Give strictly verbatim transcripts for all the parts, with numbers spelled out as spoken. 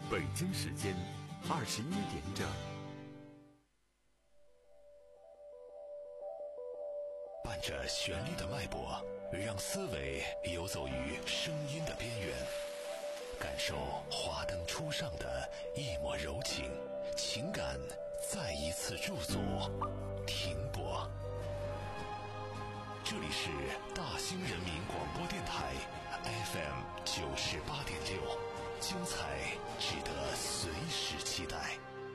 北京时间二十一点整。 伴着旋律的脉搏，让思维游走于声音的边缘，感受华灯初上的一抹柔情，情感再一次驻足停泊。这里是大兴人民广播电台 F M 九十八点六，精彩值得随时期待。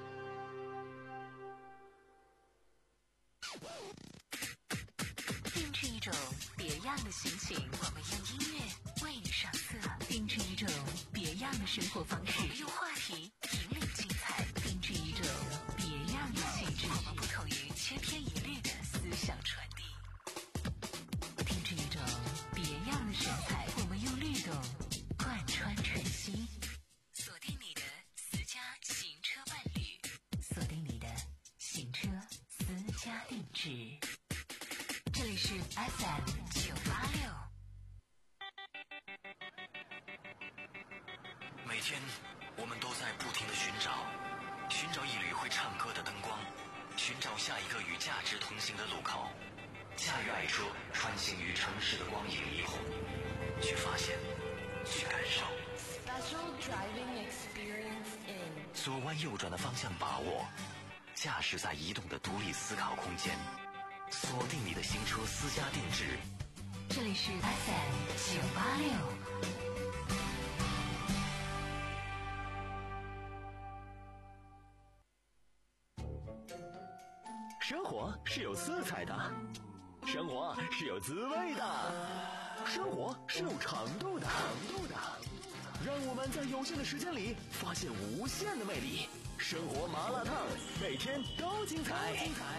定制一种别样的心情，我们用音乐为你上色；定制一种别样的生活方式，我们用话题引领精彩；定制一种别样的气质，我们不同于千篇一律的思想传递；定制一种别样的神采，我们用律动贯穿晨曦。锁定你的私家行车伴侣，锁定你的行车私家定制。这里是 F M 九八六。 每天我们都在不停地寻找，寻找一缕会唱歌的灯光，寻找下一个与价值同行的路口。驾驭爱车，穿行于城市的光影霓虹，去发现，去感受。 Special driving experience in 左弯右转的方向把握，驾驶在移动的独立思考空间。锁定你的行车私家定制， 这里是 F M 九八六。 生活是有色彩的，生活是有滋味的，生活是有长度的。让我们在有限的时间里发现无限的魅力。生活麻辣烫，每天都精彩。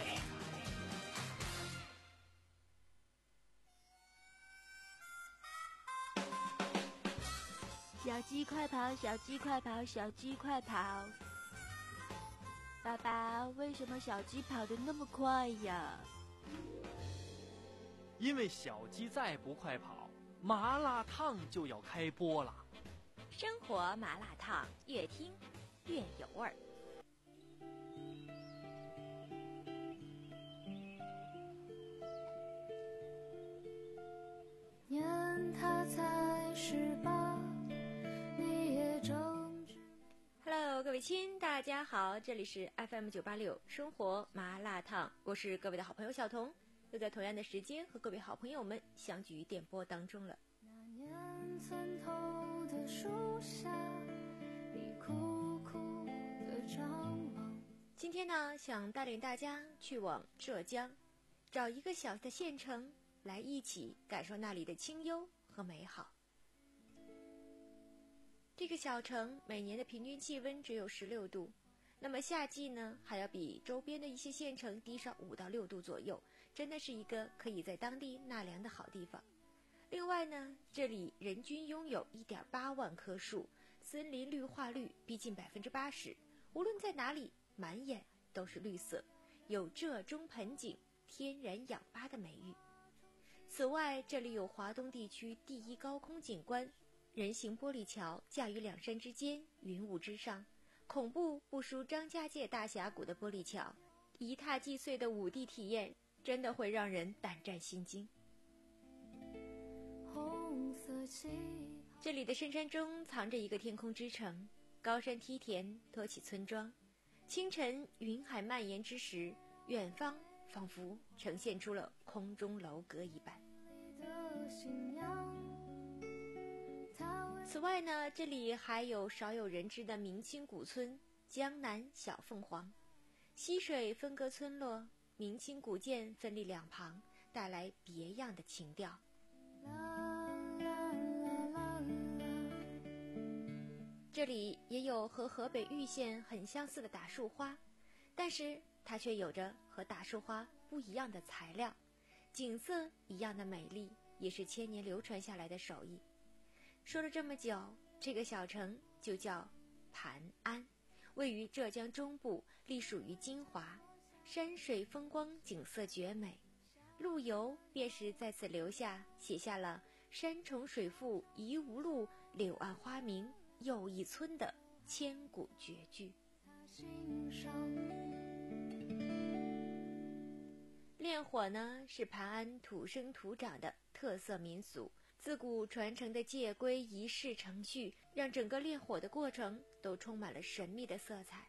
小鸡快跑，小鸡快跑，小鸡快跑！爸爸，为什么小鸡跑得那么快呀？ 因为小鸡再不快跑，麻辣烫就要开播了。 生活麻辣烫，越听越有味儿。 年他才十八，你也正值。 Hello， 各位亲，大家好，这里是 F M 九八六生活麻辣烫，我是各位的好朋友小彤，又在同样的时间和各位好朋友们相聚于电波当中了。 那年村头的树下，你苦苦的张望。 今天呢，想带领大家去往浙江，找一个小的县城，来一起感受那里的清幽和美好。这个小城每年的平均气温只有十六度，那么夏季呢，还要比周边的一些县城低上五到六度左右，真的是一个可以在当地纳凉的好地方。另外呢，这里人均拥有 一点八万棵树，森林绿化率逼近 百分之八十， 无论在哪里满眼都是绿色，有浙中盆景天然氧吧的美誉。此外，这里有华东地区第一高空景观，人行玻璃桥架于两山之间，云雾之上，恐怖不输张家界大峡谷的玻璃桥，一踏即碎的五 D 体验真的会让人胆战心惊。 红色旗这里的深山中藏着一个天空之城，高山梯田托起村庄，清晨云海蔓延之时，远方仿佛呈现出了空中楼阁一般。 的信仰。 此外呢，这里还有少有人知的明清古村江南小凤凰，溪水分割村落，明清古建分立两旁，带来别样的情调。这里也有和河北玉县很相似的打树花，但是它却有着和打树花不一样的材料，景色一样的美丽，也是千年流传下来的手艺。说了这么久，这个小城就叫盘安，位于浙江中部，隶属于金华，山水风光景色绝美，陆游便是在此留下写下了山重水复疑无路，柳暗花明又一村的千古绝句。炼火呢，是盘安土生土长的特色民俗，自古传承的戒规仪式程序，让整个炼火的过程都充满了神秘的色彩。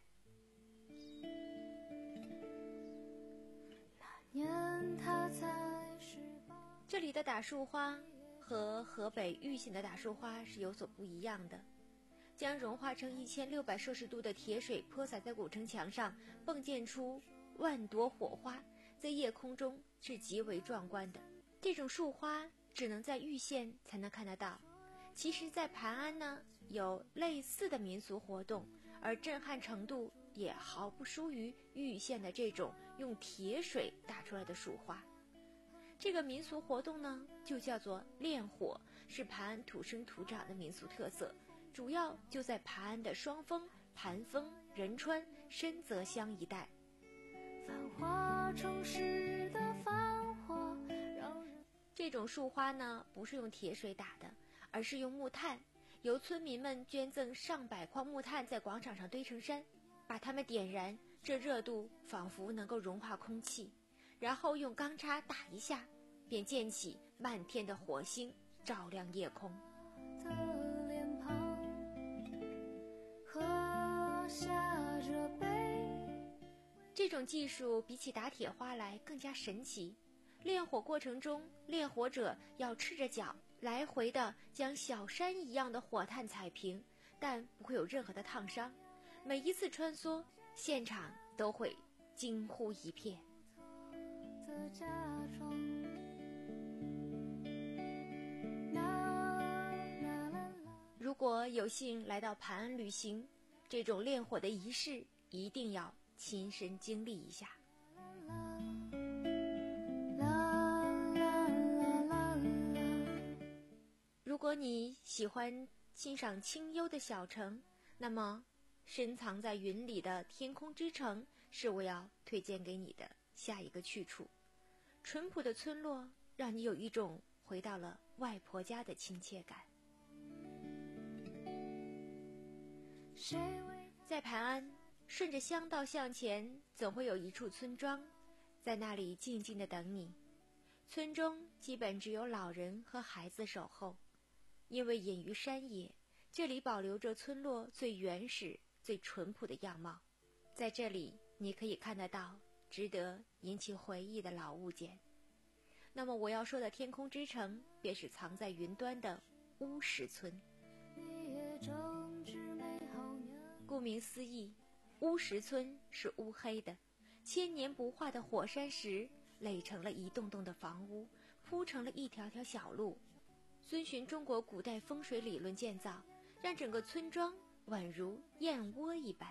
这里的打树花和河北玉县的打树花是有所不一样的，将融化成一千六百摄氏度的铁水泼洒在古城墙上，迸溅出万朵火花，在夜空中是极为壮观的。这种树花只能在玉县才能看得到，其实在盘安呢有类似的民俗活动，而震撼程度也毫不输于玉县的这种用铁水打出来的树花。这个民俗活动呢就叫做炼火，是盘安土生土长的民俗特色，主要就在盘安的双峰、盘峰、仁川、深泽乡一带。繁华城市的繁华，这种树花呢不是用铁水打的，而是用木炭，由村民们捐赠上百筐木炭在广场上堆成山，把它们点燃，这热度仿佛能够融化空气，然后用钢叉打一下，便溅起漫天的火星，照亮夜空。这种技术比起打铁花来更加神奇。炼火过程中，炼火者要赤着脚来回的将小山一样的火炭踩平，但不会有任何的烫伤。每一次穿梭，现场都会惊呼一片。如果有幸来到盘安旅行，这种炼火的仪式一定要亲身经历一下。如果你喜欢欣赏清幽的小城，那么深藏在云里的天空之城是我要推荐给你的下一个去处。淳朴的村落让你有一种回到了外婆家的亲切感。在盘安，顺着乡道向前，总会有一处村庄，在那里静静地等你。村中基本只有老人和孩子守候，因为隐于山野，这里保留着村落最原始、最淳朴的样貌。在这里，你可以看得到值得引起回忆的老物件。那么我要说的天空之城，便是藏在云端的乌石村。顾名思义，乌石村是乌黑的，千年不化的火山石垒成了一栋栋的房屋，铺成了一条条小路，遵循中国古代风水理论建造，让整个村庄宛如燕窝一般。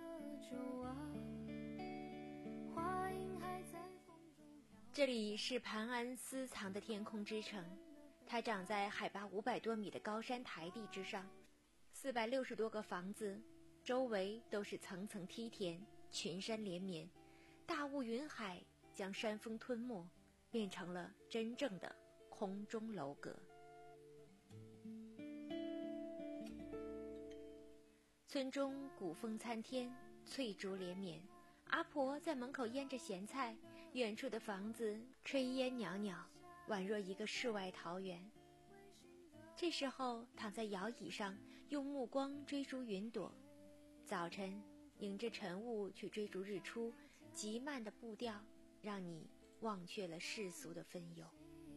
这里是盘安私藏的天空之城，它长在海拔五百多米的高山台地之上，四百六十多个房子，周围都是层层梯田，群山连绵，大雾云海将山峰吞没，变成了真正的空中楼阁。村中古风参天，翠竹连绵，阿婆在门口腌着咸菜，远处的房子炊烟袅袅，宛若一个世外桃源。这时候躺在摇椅上，用目光追逐云朵，早晨迎着晨雾去追逐日出，极慢的步调让你忘却了世俗的纷忧。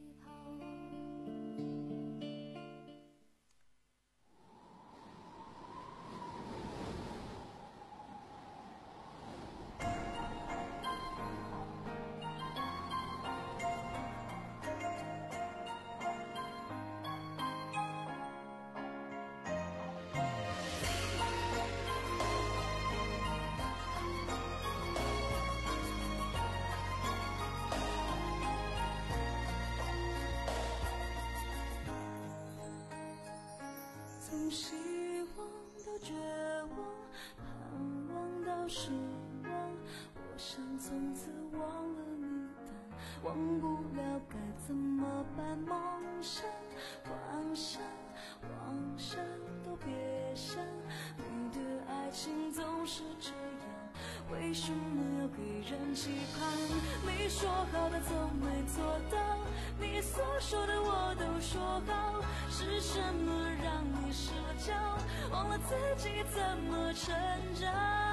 从希望到绝望，盼望到失望，我想从此忘了你，但忘不了该怎么办？梦想、幻想、妄想都别想，你的总是这样，为什么要给人期盼？没说好的总没做到，你所说的我都说好，是什么让你失了焦，忘了自己怎么成长？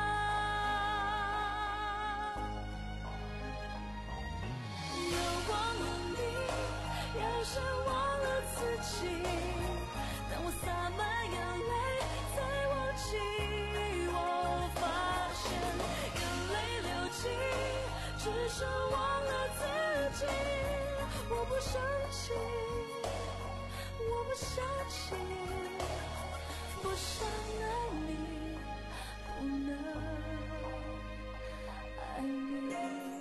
又忘了你，又是忘了自己，当我洒满眼泪才忘记，我发现眼泪流尽，只是忘了自己。我不生气，我不想起，不想爱你，不能爱你。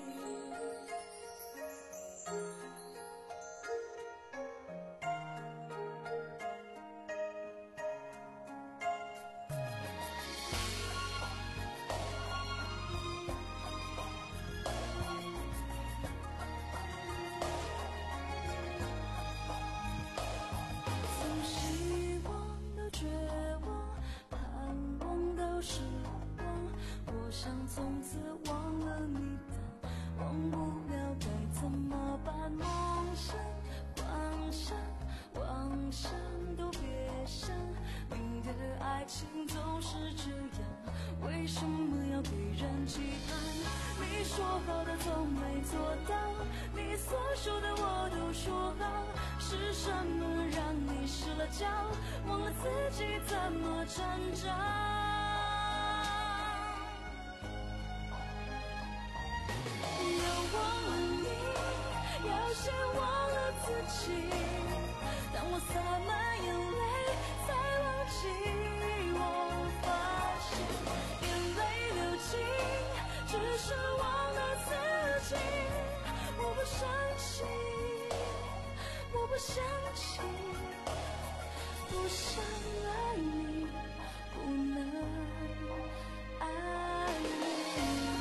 爱情总是这样，为什么要给人期盼？没说好的总没做到，你所说的我都说好，是什么让你失了焦，忘了自己怎么成长？又忘了你，又先忘了自己，当我洒满眼泪才忘记。只是忘了自己，我不生气，我不想起，不想爱你，不能爱你。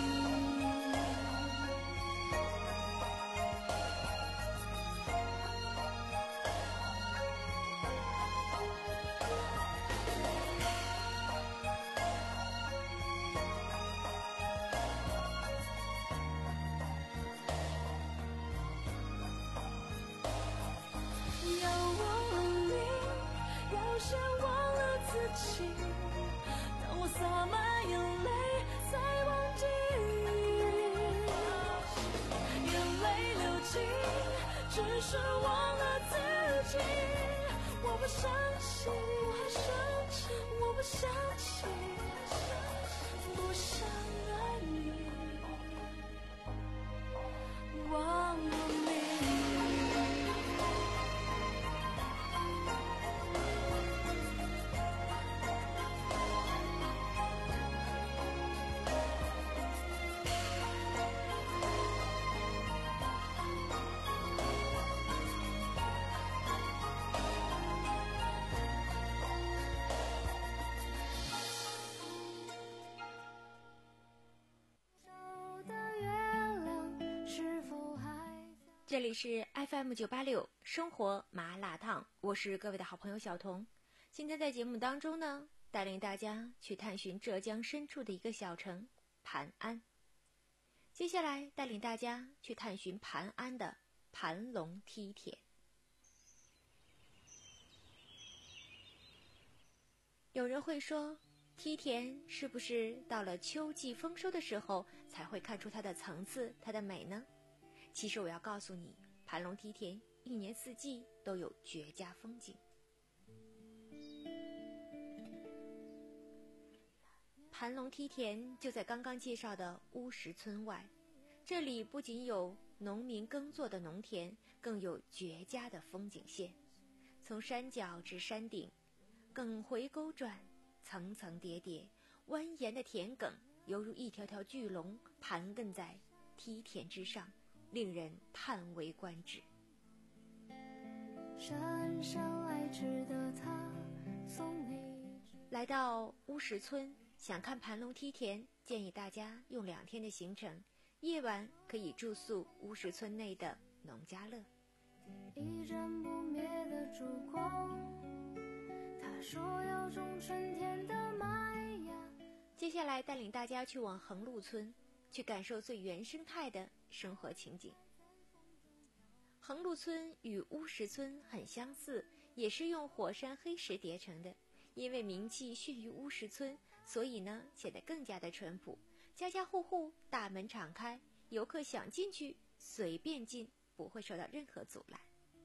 先忘了自己，当我洒满眼泪才忘记，眼泪流尽，只是忘了自己。我不生气，我不想起，不想爱你，忘了你。 这里是 F M 九八六生活麻辣烫，我是各位的好朋友小童。今天在节目当中呢，带领大家去探寻浙江深处的一个小城盘安。接下来带领大家去探寻盘安的盘龙梯田。有人会说，梯田是不是到了秋季丰收的时候才会看出它的层次、它的美呢？其实我要告诉你，盘龙梯田一年四季都有绝佳风景。盘龙梯田就在刚刚介绍的乌石村外，这里不仅有农民耕作的农田，更有绝佳的风景线，从山脚至山顶，梗回沟转，层层叠叠，蜿蜒的田埂犹如一条条巨龙盘亘在梯田之上，令人叹为观止。 山上爱吃的他送你。 来到乌石村，想看盘龙梯田，建议大家用两天的行程，夜晚可以住宿乌石村内的农家乐。 一盏不灭的烛光，他说要种春天的麦芽。 接下来带领大家去往横路村，去感受最原生态的生活情景。横路村与乌石村很相似，也是用火山黑石叠成的。因为名气逊于乌石村，所以呢显得更加的淳朴。家家户户大门敞开，游客想进去随便进，不会受到任何阻拦。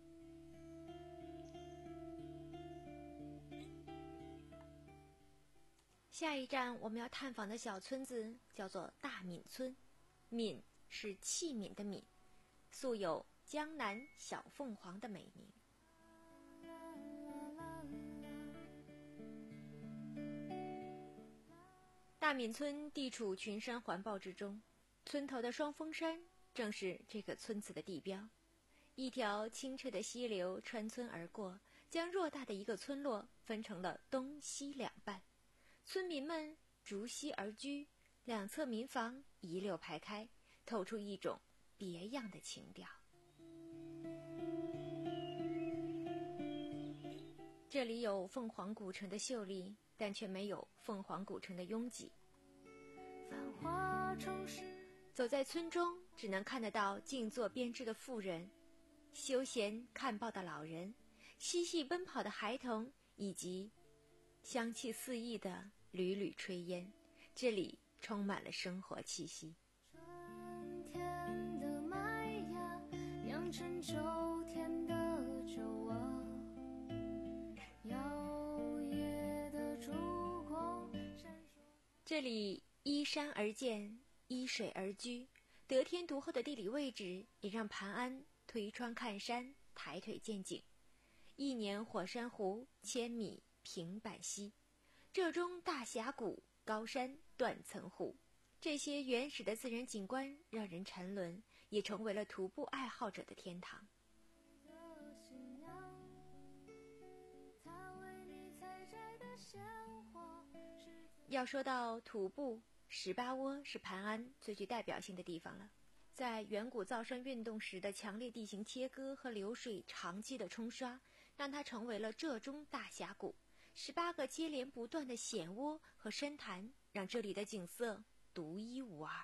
下一站我们要探访的小村子叫做大闽村，闽是器皿的闽，素有江南小凤凰的美名。大闽村地处群山环抱之中，村头的双峰山正是这个村子的地标。一条清澈的溪流穿村而过，将偌大的一个村落分成了东西两半。村民们逐溪而居，两侧民房一溜排开，透出一种别样的情调。这里有凤凰古城的秀丽，但却没有凤凰古城的拥挤。走在村中，只能看得到静坐编织的妇人，休闲看报的老人，嬉戏奔跑的孩童，以及香气四溢的缕缕炊烟。这里充满了生活气息。 春天的麦芽酿成秋天的酒啊，摇曳的烛光闪烁。 这里依山而建，依水而居，得天独厚的地理位置也让盘安推窗看山，抬腿见景。一年火山湖，千米平板溪，浙中大峡谷，高山断层湖，这些原始的自然景观让人沉沦，也成为了徒步爱好者的天堂。要说到徒步，十八窝是盘安最具代表性的地方了。在远古造山运动时的强烈地形切割和流水长期的冲刷，让它成为了浙中大峡谷。十八个接连不断的险窝和深潭，让这里的景色独一无二。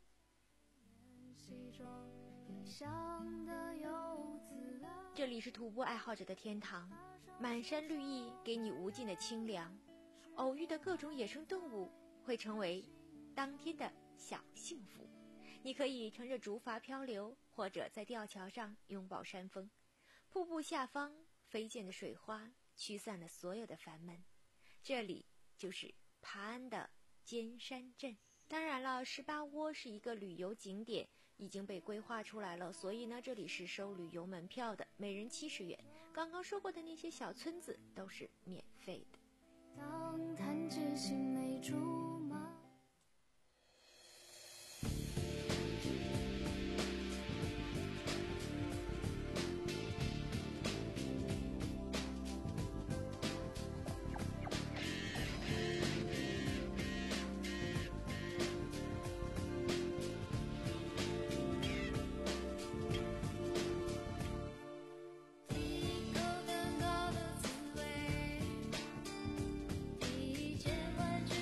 这里是徒步爱好者的天堂，满山绿意给你无尽的清凉，偶遇的各种野生动物会成为当天的小幸福。你可以乘着竹筏漂流，或者在吊桥上拥抱山峰。瀑布下方飞溅的水花驱散了所有的烦闷。这里就是盘安的尖山镇。当然了，十八窝是一个旅游景点，已经被规划出来了，所以呢，这里是收旅游门票的，每人七十元。刚刚说过的那些小村子都是免费的。 当弹指青梅竹马。一口更高的滋味，一千万只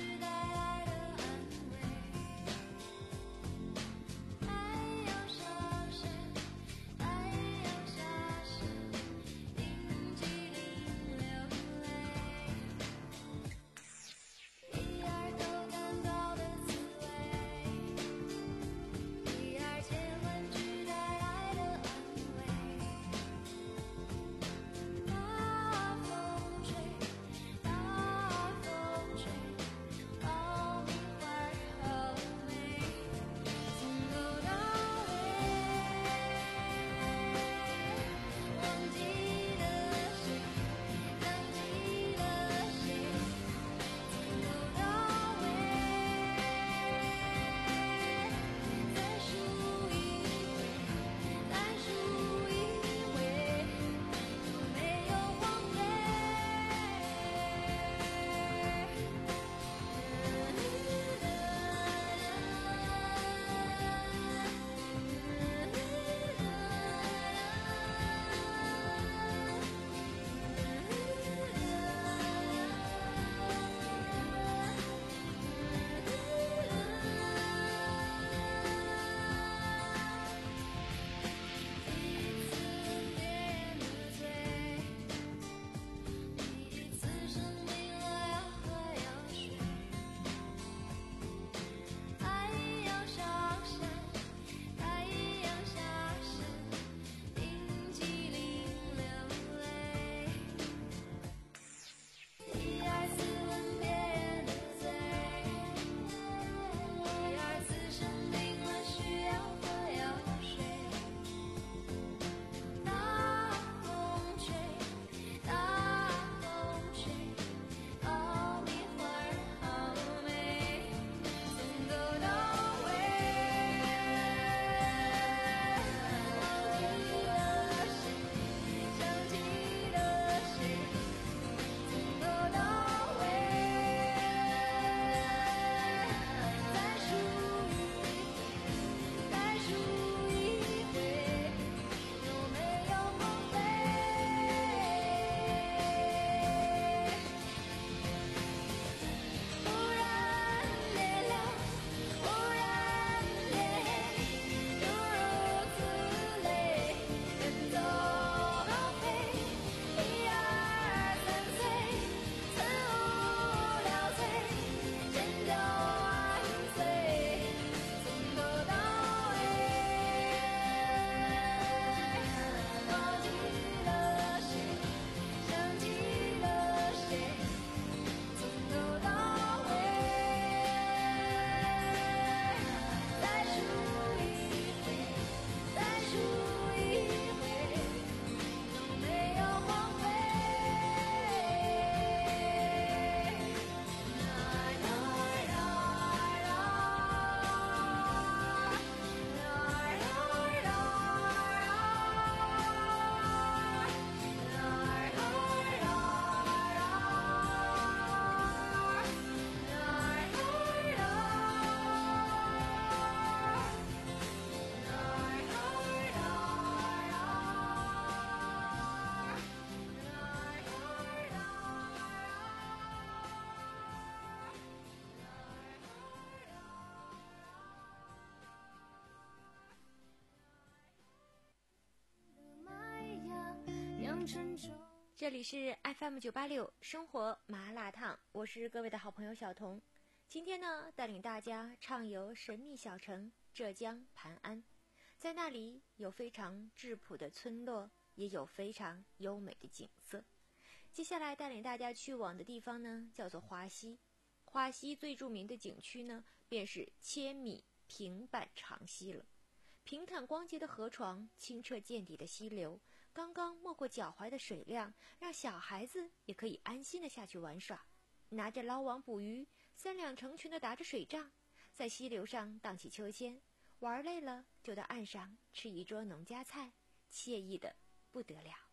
酿成粥。 这里是 F M 九八六生活麻辣烫，我是各位的好朋友小彤。今天呢，带领大家畅游神秘小城浙江盘安，在那里有非常质朴的村落，也有非常优美的景色。接下来带领大家去往的地方呢，叫做花溪。花溪最著名的景区呢，便是千米平板长溪了。平坦光洁的河床，清澈见底的溪流，刚刚没过脚踝的水量，让小孩子也可以安心的下去玩耍。拿着捞网捕鱼，三两成群的打着水仗，在溪流上荡起秋千，玩累了就到岸上吃一桌农家菜，惬意的不得了。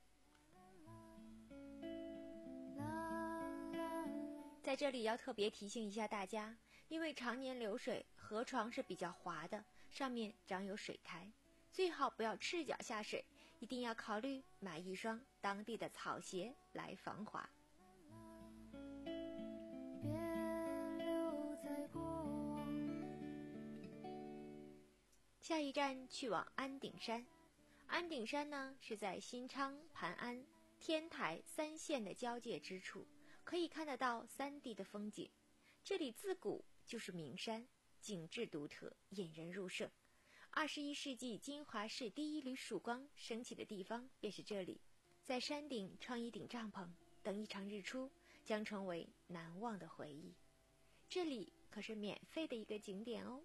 在这里要特别提醒一下大家，因为常年流水，河床是比较滑的，上面长有水苔，最好不要赤脚下水，一定要考虑买一双当地的草鞋来防滑。下一站去往安顶山。安顶山呢，是在新昌、盘安、天台三县的交界之处，可以看得到三地的风景。这里自古就是名山，景致独特，引人入胜。二十一世纪金华市第一缕曙光升起的地方便是这里。在山顶撑一顶帐篷，等一场日出，将成为难忘的回忆。这里可是免费的一个景点哦。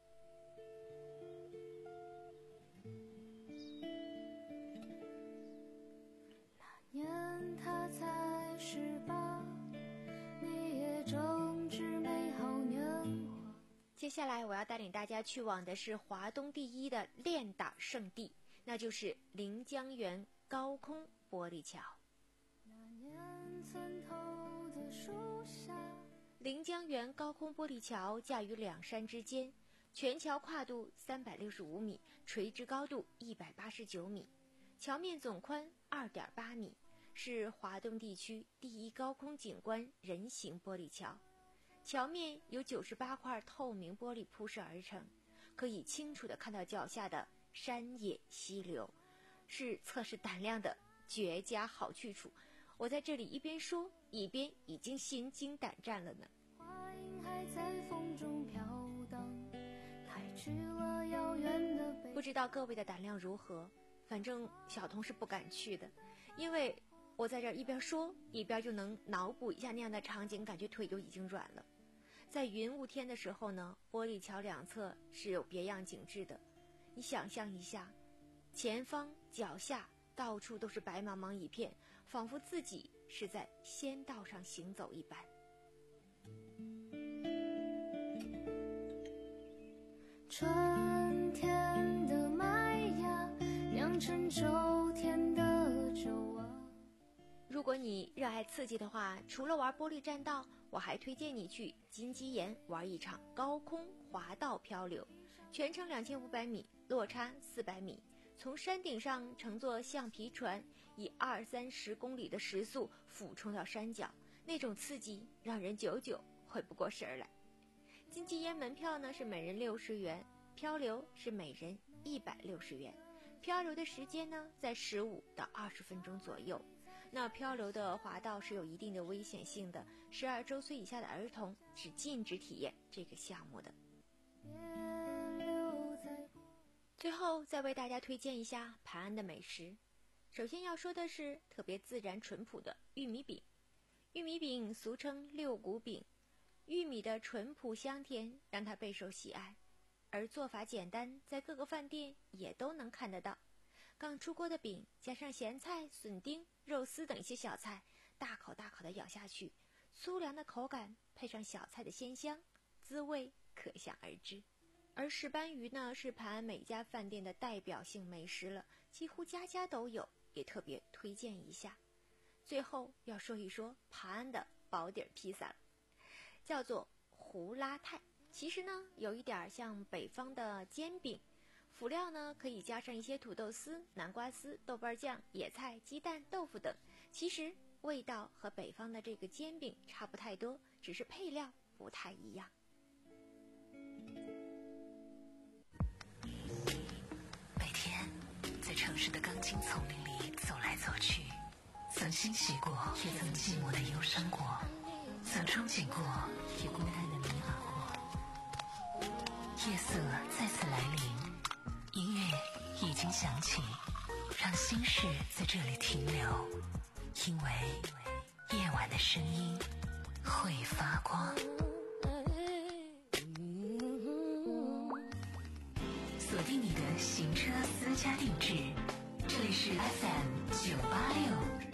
那年他才十八，你也正值美好年华。 接下来我要带领大家去往的是华东第一的练胆圣地，那就是临江源高空玻璃桥。 那年村头的树下， 临江源高空玻璃桥架于两山之间，全桥跨度三百六十五米，垂直高度一百八十九米，桥面总宽 二点八米，是华东地区第一高空景观人行玻璃桥。桥面由九十八块透明玻璃铺设而成，可以清楚地看到脚下的山野溪流，是测试胆量的绝佳好去处。我在这里一边说，一边已经心惊胆战了呢。 花影还在风中飘荡，开去了遥远的北。 不知道各位的胆量如何，反正小童是不敢去的，因为我在这一边说一边就能脑补一下那样的场景，感觉腿就已经软了。在云雾天的时候呢，玻璃桥两侧是有别样景致的。你想象一下，前方脚下到处都是白茫茫一片，仿佛自己是在仙道上行走一般。 春天的麦芽酿成秋天的酒啊。 如果你热爱刺激的话，除了玩玻璃栈道，我还推荐你去金鸡岩玩一场高空滑道漂流，全程两千五百米，落差四百米，从山顶上乘坐橡皮船，以二三十公里的时速俯冲到山脚，那种刺激让人久久回不过神来。金鸡岩门票呢是每人六十元，漂流是每人一百六十元，漂流的时间呢在十五到二十分钟左右。那漂流的滑道是有一定的危险性的，十二周岁以下的儿童是禁止体验这个项目的。最后再为大家推荐一下盘安的美食。首先要说的是特别自然淳朴的玉米饼。玉米饼俗称六谷饼，玉米的淳朴香甜让它备受喜爱，而做法简单，在各个饭店也都能看得到。刚出锅的饼，加上咸菜、笋丁、肉丝等一些小菜，大口大口地咬下去，粗粮的口感配上小菜的鲜香，滋味可想而知。而石斑鱼呢，是盘安每家饭店的代表性美食了，几乎家家都有，也特别推荐一下。最后要说一说盘安的保底披萨了，叫做胡拉泰。其实呢，有一点像北方的煎饼，辅料呢可以加上一些土豆丝、南瓜丝、豆瓣酱、野菜、鸡蛋、豆腐等。其实味道和北方的这个煎饼差不太多，只是配料不太一样。 每天在城市的钢筋丛林里走来走去， 曾欣喜过，也曾寂寞的忧伤过，曾憧憬过，也孤单的迷茫过。夜色再次来临，音乐已经响起，让心事在这里停留，因为夜晚的声音会发光。锁定你的行车私家定制，这里是 F M 九八六。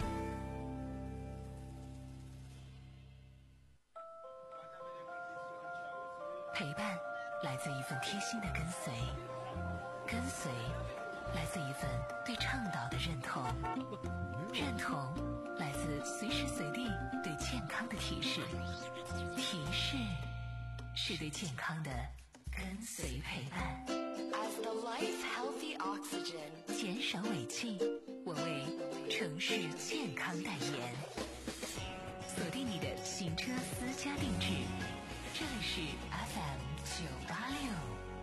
陪伴来自一份贴心的跟随，跟随来自一份对倡导的认同，认同来自随时随地对健康的提示，提示是对健康的跟随陪伴。As the life healthy oxygen， 减少尾气，我为城市健康代言。锁定你的行车私家定制，这里是 F M 九八六。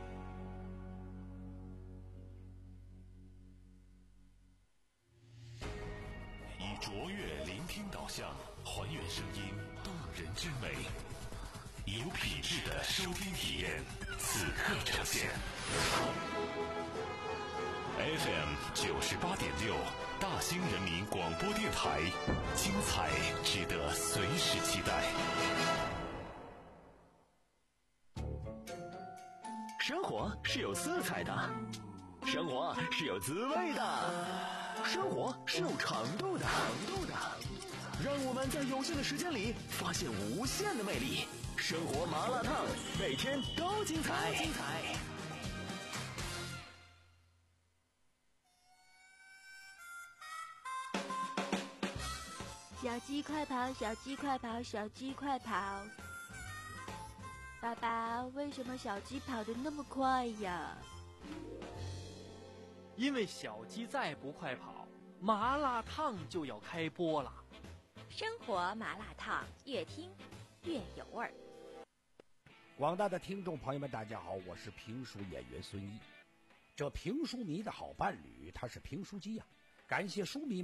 以卓越聆听导向，还原声音动人之美，有品质的收听体验，此刻呈现。F M 九十八点六，大兴人民广播电台，精彩值得随时期待。 生活是有色彩的，生活是有滋味的，生活是有长度的，长度的。让我们在有限的时间里发现无限的魅力。生活麻辣烫，每天都精彩，精彩。 小鸡快跑，小鸡快跑，小鸡快跑！爸爸，为什么小鸡跑得那么快呀？ 因为小鸡再不快跑，麻辣烫就要开播了。 生活麻辣烫，越听越有味儿。 广大的听众朋友们，大家好，我是评书演员孙一。这评书迷的好伴侣，他是评书机呀、啊。感谢书迷